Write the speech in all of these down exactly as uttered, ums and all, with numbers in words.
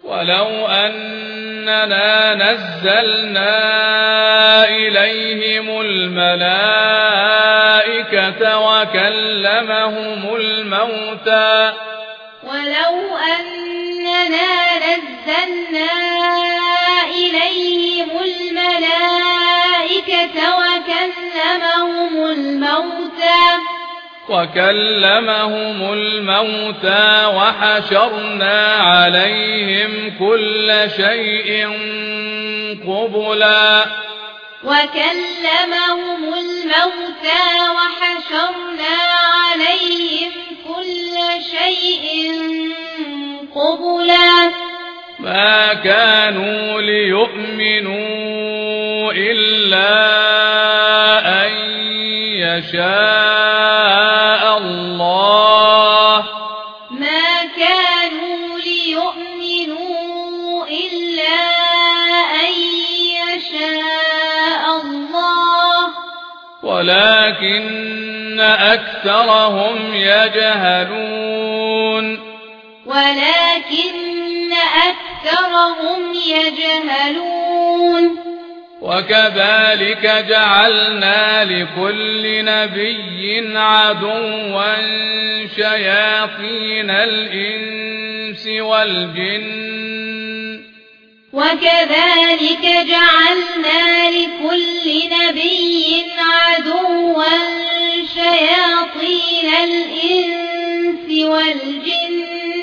ولو أننا نزلنا إليهم الملائكة وكلمهم الموتى ولو أننا نزلنا إليهم الملائكة وكلمهم الموتى وكلمهم الموتى وحشرنا عليهم كل شيء قبلا وكلمهم الموتى وحشرنا عليهم كل شيء قبلا ما كانوا ليؤمنوا إلا أن يشاء الله ما كانوا ليؤمنوا إلا أن يشاء الله ولكن أكثرهم يجهلون ولكن أكثرهم يجهلون وكذلك جعلنا لكل نبي عدوا شياطين الإنس والجن وكذلك جعلنا لكل نبي عدوا شياطين الإنس والجن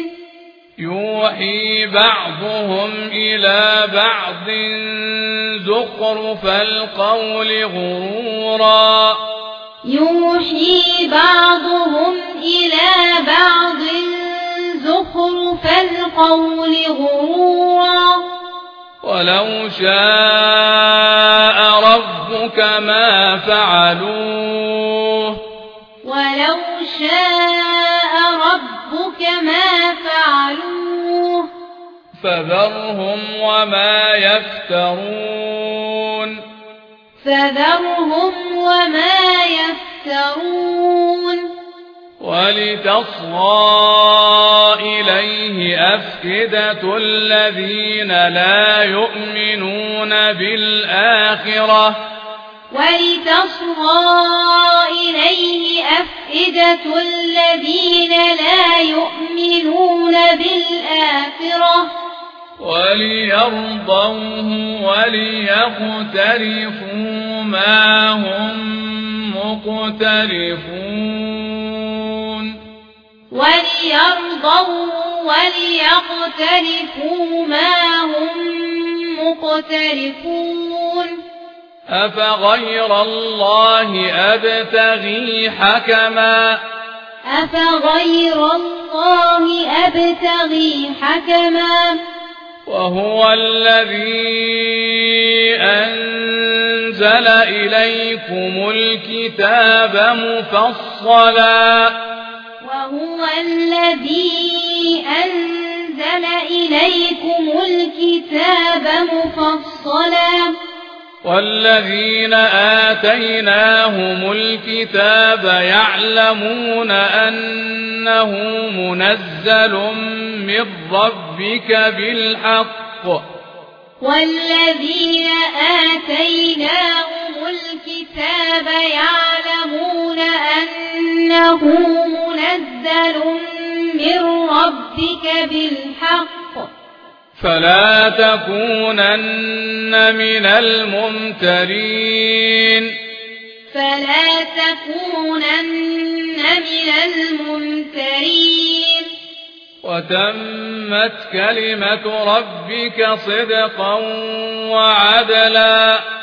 يوحي بعضهم إلى بعض زخرف القول غرورا يوحي بعضهم إلى بعض زخرف القول غرورا ولو شاء ربك ما فعلوه ولو شاء ربك ما فعلوه فذرهم وما يفترون فذرهم وما يفترون ولتصغى إليه أفئدة الذين لا يؤمنون بالآخرة ولتصغى إليه أفئدة الذين لا يؤمنون بالآخرة وليرضوه وليقترفوا ما هم مقترفون وليرضوه وليقترفوا ما هم مقترفون أفغير الله أبتغي حكما أفغير الله أبتغي حكما وهو الذي أنزل إليكم الكتاب مفصلا وهو الذي أنزل إليكم الكتاب مفصلا والذين آتيناهم الكتاب يعلمون أنه منزل من ربك بالحق والذين آتيناهم الكتاب يعلمون أنه منزل من ربك بالحق فلا تكونن من الممترين فلا تكونن من الممترين وتمت كلمة ربك صدقا وعدلا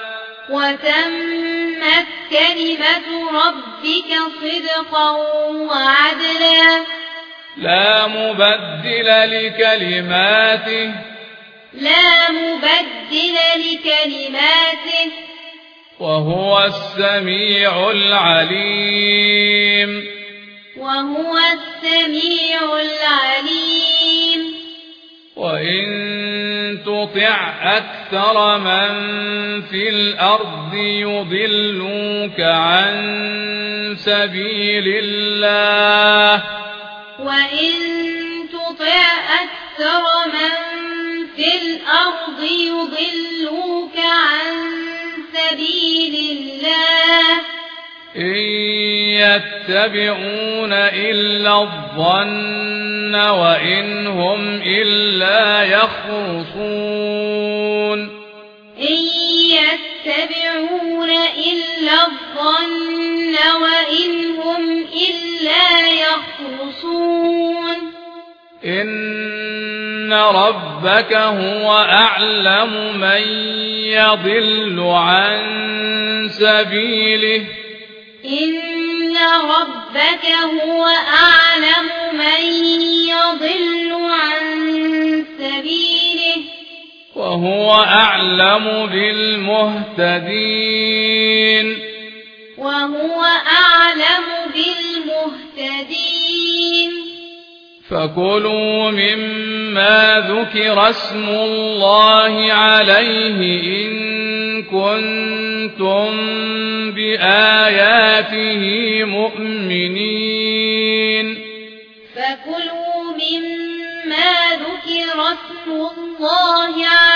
وتمت كلمة ربك صدقا وعدلا لا مبدل لكلماته لا مبدل لكلماته وهو السميع العليم وهو السميع العليم وإن تطع أكثر من في الأرض يضلوك عن سبيل الله وإن تطع أكثر من الأرض يضلوك عن سبيل الله إن يتبعون إلا الظن وإن هم إلا يخرصون إن يتبعون إلا الظن وإن هم إلا يخرصون إن ربك هو أعلم من يضل عن سبيله إن ربك هو أعلم من يضل عن سبيله وهو أعلم بالمهتدين وهو أعلم بالمهتدين فكلوا مما ذكر اسم الله عليه إن كنتم بآياته مؤمنين فكلوا مما ذكر اسم الله عليه